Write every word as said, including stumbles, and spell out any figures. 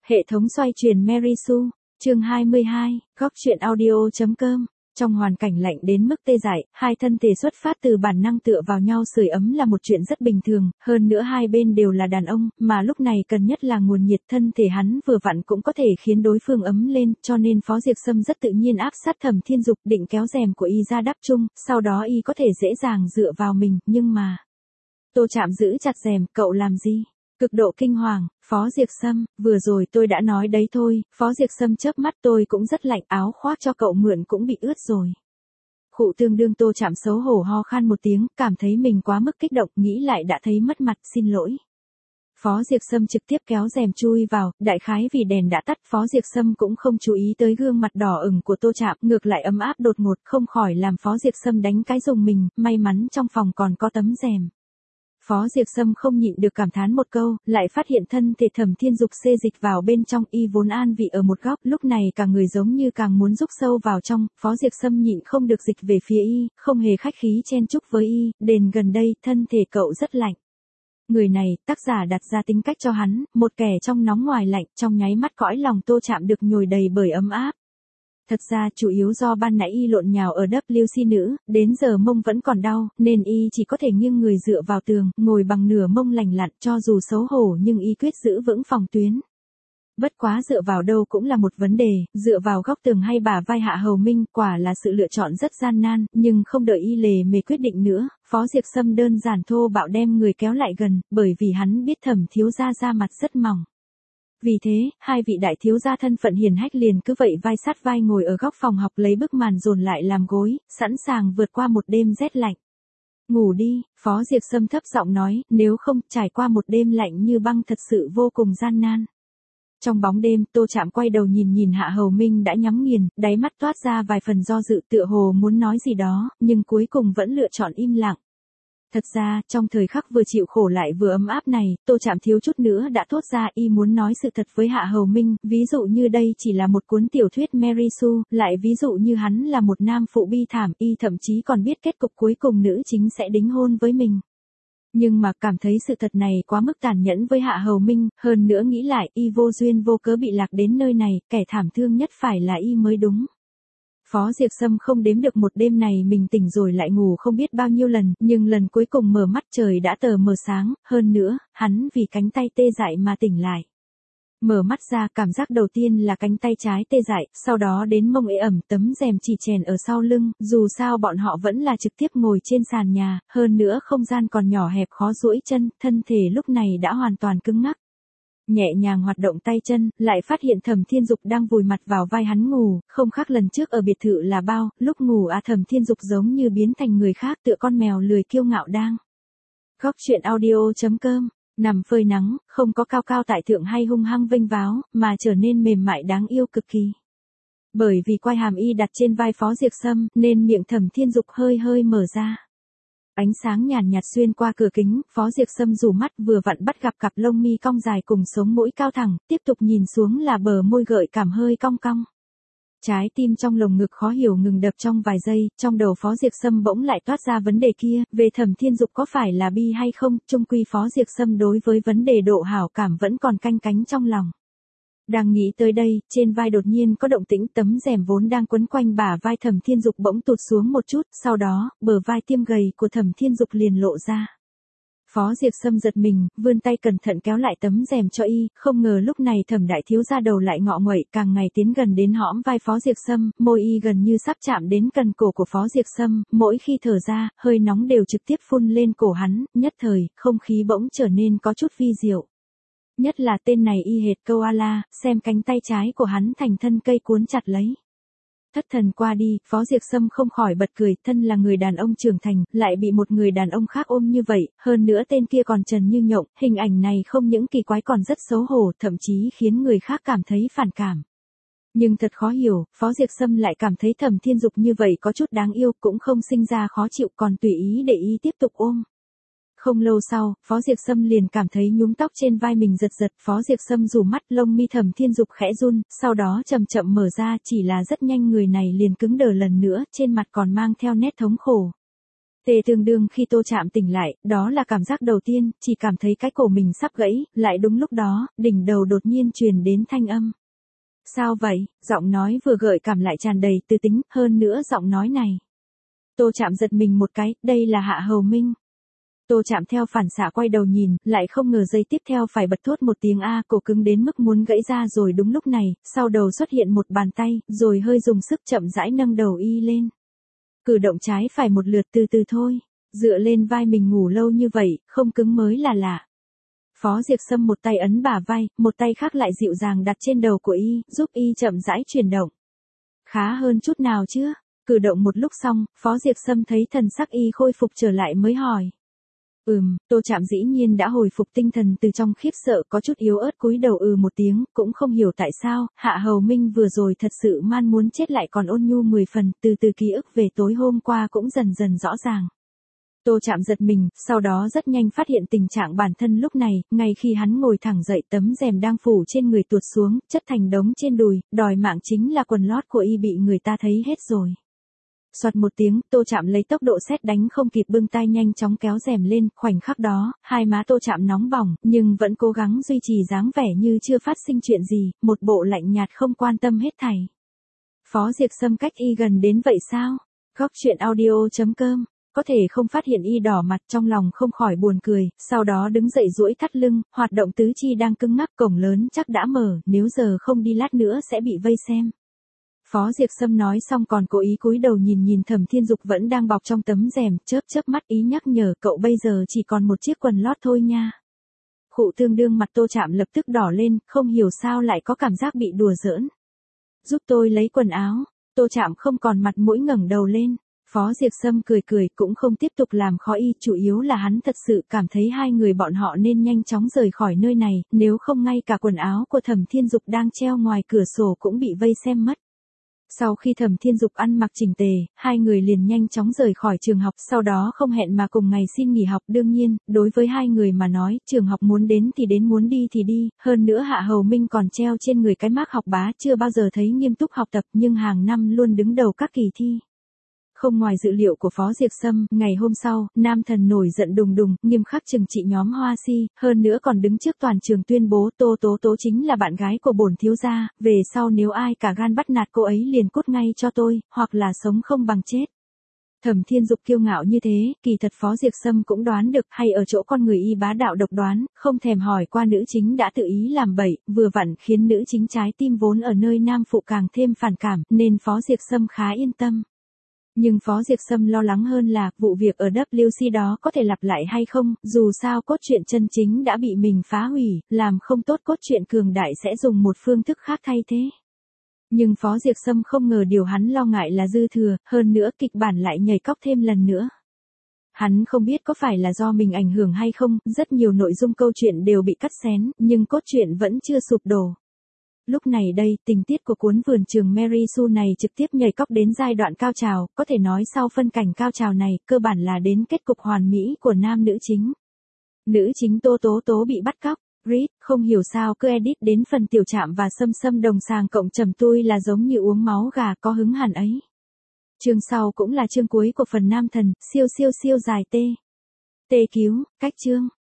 Hệ thống xoay chuyển Merisu, chương hai mươi hai, góc truyện audio.com. Trong hoàn cảnh lạnh đến mức tê dại, hai thân thể xuất phát từ bản năng tựa vào nhau sưởi ấm là một chuyện rất bình thường, hơn nữa hai bên đều là đàn ông, mà lúc này cần nhất là nguồn nhiệt, thân thể hắn vừa vặn cũng có thể khiến đối phương ấm lên, cho nên Phó Diệp Sâm rất tự nhiên áp sát Thẩm Thiên Dục, định kéo rèm của y ra đắp chung, sau đó y có thể dễ dàng dựa vào mình, nhưng mà... Tô Trạm giữ chặt rèm, cậu làm gì? Cực độ kinh hoàng, Phó Diệp Sâm, vừa rồi tôi đã nói đấy thôi, Phó Diệp Sâm chớp mắt, tôi cũng rất lạnh, áo khoác cho cậu mượn cũng bị ướt rồi. Khụ tương đương. Tô Trạm xấu hổ ho khan một tiếng, cảm thấy mình quá mức kích động, nghĩ lại đã thấy mất mặt, xin lỗi. Phó Diệp Sâm trực tiếp kéo rèm chui vào, đại khái vì đèn đã tắt, Phó Diệp Sâm cũng không chú ý tới gương mặt đỏ ửng của Tô Trạm, ngược lại ấm áp đột ngột, không khỏi làm Phó Diệp Sâm đánh cái rùng mình, may mắn trong phòng còn có tấm rèm. Phó Diệp Sâm không nhịn được cảm thán một câu, lại phát hiện thân thể Thẩm Thiên Dục xê dịch vào bên trong, y vốn an vị ở một góc, lúc này cả người giống như càng muốn rúc sâu vào trong, Phó Diệp Sâm nhịn không được dịch về phía y, không hề khách khí chen chúc với y, đền gần đây, thân thể cậu rất lạnh. Người này, tác giả đặt ra tính cách cho hắn, một kẻ trong nóng ngoài lạnh, trong nháy mắt cõi lòng Tô Trạm được nhồi đầy bởi ấm áp. Thật ra chủ yếu do ban nãy y lộn nhào ở W C nữ, đến giờ mông vẫn còn đau, nên y chỉ có thể nghiêng người dựa vào tường, ngồi bằng nửa mông lành lặn, cho dù xấu hổ nhưng y quyết giữ vững phòng tuyến. Bất quá dựa vào đâu cũng là một vấn đề, dựa vào góc tường hay bả vai Hạ Hầu Minh, quả là sự lựa chọn rất gian nan, nhưng không đợi y lề mề quyết định nữa, Phó Diệp Sâm đơn giản thô bạo đem người kéo lại gần, bởi vì hắn biết Thẩm thiếu gia da mặt rất mỏng. Vì thế, hai vị đại thiếu gia thân phận hiền hách liền cứ vậy vai sát vai ngồi ở góc phòng học lấy bức màn dồn lại làm gối, sẵn sàng vượt qua một đêm rét lạnh. Ngủ đi, Phó Diệp Sâm thấp giọng nói, nếu không, trải qua một đêm lạnh như băng thật sự vô cùng gian nan. Trong bóng đêm, Tô Trạm quay đầu nhìn nhìn Hạ Hầu Minh đã nhắm nghiền, đáy mắt toát ra vài phần do dự, tựa hồ muốn nói gì đó, nhưng cuối cùng vẫn lựa chọn im lặng. Thật ra, trong thời khắc vừa chịu khổ lại vừa ấm áp này, Tô Trạm thiếu chút nữa đã thốt ra y muốn nói sự thật với Hạ Hầu Minh, ví dụ như đây chỉ là một cuốn tiểu thuyết Merisu, lại ví dụ như hắn là một nam phụ bi thảm, y thậm chí còn biết kết cục cuối cùng nữ chính sẽ đính hôn với mình. Nhưng mà cảm thấy sự thật này quá mức tàn nhẫn với Hạ Hầu Minh, hơn nữa nghĩ lại y vô duyên vô cớ bị lạc đến nơi này, kẻ thảm thương nhất phải là y mới đúng. Phó Diệp Sâm không đếm được một đêm này mình tỉnh rồi lại ngủ không biết bao nhiêu lần, nhưng lần cuối cùng mở mắt trời đã tờ mờ sáng, hơn nữa, hắn vì cánh tay tê dại mà tỉnh lại. Mở mắt ra, cảm giác đầu tiên là cánh tay trái tê dại, sau đó đến mông ê ẩm, tấm rèm chỉ chèn ở sau lưng, dù sao bọn họ vẫn là trực tiếp ngồi trên sàn nhà, hơn nữa không gian còn nhỏ hẹp khó duỗi chân, thân thể lúc này đã hoàn toàn cứng ngắc. Nhẹ nhàng hoạt động tay chân, lại phát hiện Thẩm Thiên Dục đang vùi mặt vào vai hắn ngủ, không khác lần trước ở biệt thự là bao, lúc ngủ à Thẩm Thiên Dục giống như biến thành người khác, tựa con mèo lười kiêu ngạo đang. Góc truyện audio.com, nằm phơi nắng, không có cao cao tại thượng hay hung hăng vênh váo, mà trở nên mềm mại đáng yêu cực kỳ. Bởi vì quai hàm y đặt trên vai Phó Diệp Sâm, nên miệng Thẩm Thiên Dục hơi hơi mở ra. Ánh sáng nhàn nhạt xuyên qua cửa kính, Phó Diệp Sâm rủ mắt vừa vặn bắt gặp cặp lông mi cong dài cùng sống mũi cao thẳng, tiếp tục nhìn xuống là bờ môi gợi cảm hơi cong cong. Trái tim trong lồng ngực khó hiểu ngừng đập trong vài giây, trong đầu Phó Diệp Sâm bỗng lại toát ra vấn đề kia, về Thẩm Thiên Dục có phải là bi hay không, chung quy Phó Diệp Sâm đối với vấn đề độ hảo cảm vẫn còn canh cánh trong lòng. Đang nghĩ tới đây, trên vai đột nhiên có động tĩnh, tấm rèm vốn đang quấn quanh bả vai Thẩm Thiên Dục bỗng tụt xuống một chút, sau đó, bờ vai tiêm gầy của Thẩm Thiên Dục liền lộ ra. Phó Diệp Sâm giật mình, vươn tay cẩn thận kéo lại tấm rèm cho y, không ngờ lúc này Thẩm đại thiếu gia đầu lại ngọ nguậy, càng ngày tiến gần đến hõm vai Phó Diệp Sâm, môi y gần như sắp chạm đến cần cổ của Phó Diệp Sâm, mỗi khi thở ra, hơi nóng đều trực tiếp phun lên cổ hắn, nhất thời, không khí bỗng trở nên có chút vi diệu. Nhất là tên này y hệt koala, xem cánh tay trái của hắn thành thân cây cuốn chặt lấy. Thất thần qua đi, Phó Diệp Sâm không khỏi bật cười, thân là người đàn ông trưởng thành, lại bị một người đàn ông khác ôm như vậy, hơn nữa tên kia còn trần như nhộng, hình ảnh này không những kỳ quái còn rất xấu hổ, thậm chí khiến người khác cảm thấy phản cảm. Nhưng thật khó hiểu, Phó Diệp Sâm lại cảm thấy Thẩm Thiên Dục như vậy có chút đáng yêu, cũng không sinh ra khó chịu, còn tùy ý để y tiếp tục ôm. Không lâu sau, Phó Diệp Sâm liền cảm thấy nhúm tóc trên vai mình giật giật, Phó Diệp Sâm rủ mắt, lông mi Thẩm Thiên Dục khẽ run, sau đó chậm chậm mở ra, chỉ là rất nhanh người này liền cứng đờ lần nữa, trên mặt còn mang theo nét thống khổ. Tê tương đương khi Tô Trạm tỉnh lại, đó là cảm giác đầu tiên, chỉ cảm thấy cái cổ mình sắp gãy, lại đúng lúc đó, đỉnh đầu đột nhiên truyền đến thanh âm. Sao vậy? Giọng nói vừa gợi cảm lại tràn đầy tư tính, hơn nữa giọng nói này. Tô Trạm giật mình một cái, đây là Hạ Hầu Minh. Tô Trạm theo phản xạ quay đầu nhìn, lại không ngờ giây tiếp theo phải bật thốt một tiếng a, cổ cứng đến mức muốn gãy ra rồi đúng lúc này, sau đầu xuất hiện một bàn tay, rồi hơi dùng sức chậm rãi nâng đầu y lên. Cử động trái phải một lượt từ từ thôi, dựa lên vai mình ngủ lâu như vậy, không cứng mới là lạ. Phó Diệp Sâm một tay ấn bả vai, một tay khác lại dịu dàng đặt trên đầu của y, giúp y chậm rãi chuyển động. Khá hơn chút nào chứ? Cử động một lúc xong, Phó Diệp Sâm thấy thần sắc y khôi phục trở lại mới hỏi. Ừm, Tô Trạm dĩ nhiên đã hồi phục tinh thần từ trong khiếp sợ, có chút yếu ớt cúi đầu ừ một tiếng, cũng không hiểu tại sao, Hạ Hầu Minh vừa rồi thật sự man muốn chết lại còn ôn nhu mười phần, từ từ ký ức về tối hôm qua cũng dần dần rõ ràng. Tô Trạm giật mình, sau đó rất nhanh phát hiện tình trạng bản thân lúc này, ngay khi hắn ngồi thẳng dậy tấm rèm đang phủ trên người tuột xuống, chất thành đống trên đùi, đòi mạng chính là quần lót của y bị người ta thấy hết rồi. Soạt một tiếng, Tô Trạm lấy tốc độ sét đánh không kịp bưng tay nhanh chóng kéo rèm lên, khoảnh khắc đó, hai má Tô Trạm nóng bỏng, nhưng vẫn cố gắng duy trì dáng vẻ như chưa phát sinh chuyện gì, một bộ lạnh nhạt không quan tâm hết thảy. Phó Diệp Sâm cách y gần đến vậy sao? Góc truyện audio chấm com có thể không phát hiện y đỏ mặt, trong lòng không khỏi buồn cười, sau đó đứng dậy duỗi thắt lưng, hoạt động tứ chi đang cứng ngắc, cổng lớn chắc đã mở, nếu giờ không đi lát nữa sẽ bị vây xem. Phó Diệp Sâm nói xong còn cố ý cúi đầu nhìn nhìn Thẩm Thiên Dục vẫn đang bọc trong tấm rèm, chớp chớp mắt ý nhắc nhở cậu bây giờ chỉ còn một chiếc quần lót thôi nha. Khụ tương đương mặt Tô Trạm lập tức đỏ lên, không hiểu sao lại có cảm giác bị đùa giỡn. Giúp tôi lấy quần áo, Tô Trạm không còn mặt mũi ngẩng đầu lên. Phó Diệp Sâm cười cười cũng không tiếp tục làm khó y, chủ yếu là hắn thật sự cảm thấy hai người bọn họ nên nhanh chóng rời khỏi nơi này, nếu không ngay cả quần áo của Thẩm Thiên Dục đang treo ngoài cửa sổ cũng bị vây xem mất. Sau khi Thẩm Thiên Dục ăn mặc chỉnh tề, hai người liền nhanh chóng rời khỏi trường học, sau đó không hẹn mà cùng ngày xin nghỉ học. Đương nhiên, đối với hai người mà nói, trường học muốn đến thì đến, muốn đi thì đi, hơn nữa Hạ Hầu Minh còn treo trên người cái mác học bá, chưa bao giờ thấy nghiêm túc học tập nhưng hàng năm luôn đứng đầu các kỳ thi. Không ngoài dự liệu của Phó Diệp Sâm, ngày hôm sau, Nam Thần nổi giận đùng đùng, nghiêm khắc trừng trị nhóm Hoa Si, hơn nữa còn đứng trước toàn trường tuyên bố Tô Tố Tố chính là bạn gái của bổn thiếu gia, về sau nếu ai cả gan bắt nạt cô ấy liền cút ngay cho tôi, hoặc là sống không bằng chết. Thẩm Thiên Dục kiêu ngạo như thế, kỳ thật Phó Diệp Sâm cũng đoán được, hay ở chỗ con người y bá đạo độc đoán, không thèm hỏi qua nữ chính đã tự ý làm bậy, vừa vặn khiến nữ chính trái tim vốn ở nơi nam phụ càng thêm phản cảm, nên Phó Diệp Sâm khá yên tâm. Nhưng Phó Diệp Sâm lo lắng hơn là, vụ việc ở W C đó có thể lặp lại hay không, dù sao cốt truyện chân chính đã bị mình phá hủy, làm không tốt cốt truyện cường đại sẽ dùng một phương thức khác thay thế. Nhưng Phó Diệp Sâm không ngờ điều hắn lo ngại là dư thừa, hơn nữa kịch bản lại nhảy cóc thêm lần nữa. Hắn không biết có phải là do mình ảnh hưởng hay không, rất nhiều nội dung câu chuyện đều bị cắt xén, nhưng cốt truyện vẫn chưa sụp đổ. Lúc này đây, tình tiết của cuốn Vườn Trường Mary Sue này trực tiếp nhảy cóc đến giai đoạn cao trào, có thể nói sau phân cảnh cao trào này, cơ bản là đến kết cục hoàn mỹ của nam nữ chính. Nữ chính Tô Tố Tố bị bắt cóc, Reed, không hiểu sao cứ edit đến phần Tiểu Trạm và Sâm Sâm đồng sàng cộng trầm tui là giống như uống máu gà, có hứng hẳn ấy. Chương sau cũng là chương cuối của phần Nam Thần, siêu siêu siêu dài tê. Tê cứu, cách chương.